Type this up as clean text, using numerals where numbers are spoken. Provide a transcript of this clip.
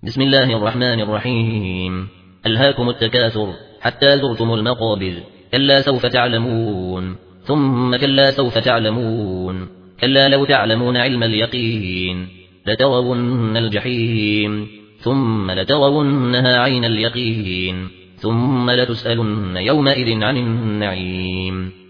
بسم الله الرحمن الرحيم. ألهاكم التكاثر حتى زرتم المقابر. كلا سوف تعلمون ثم كلا سوف تعلمون. كلا لو تعلمون علم اليقين لترون الجحيم ثم لترونها عين اليقين ثم لتسألن يومئذ عن النعيم.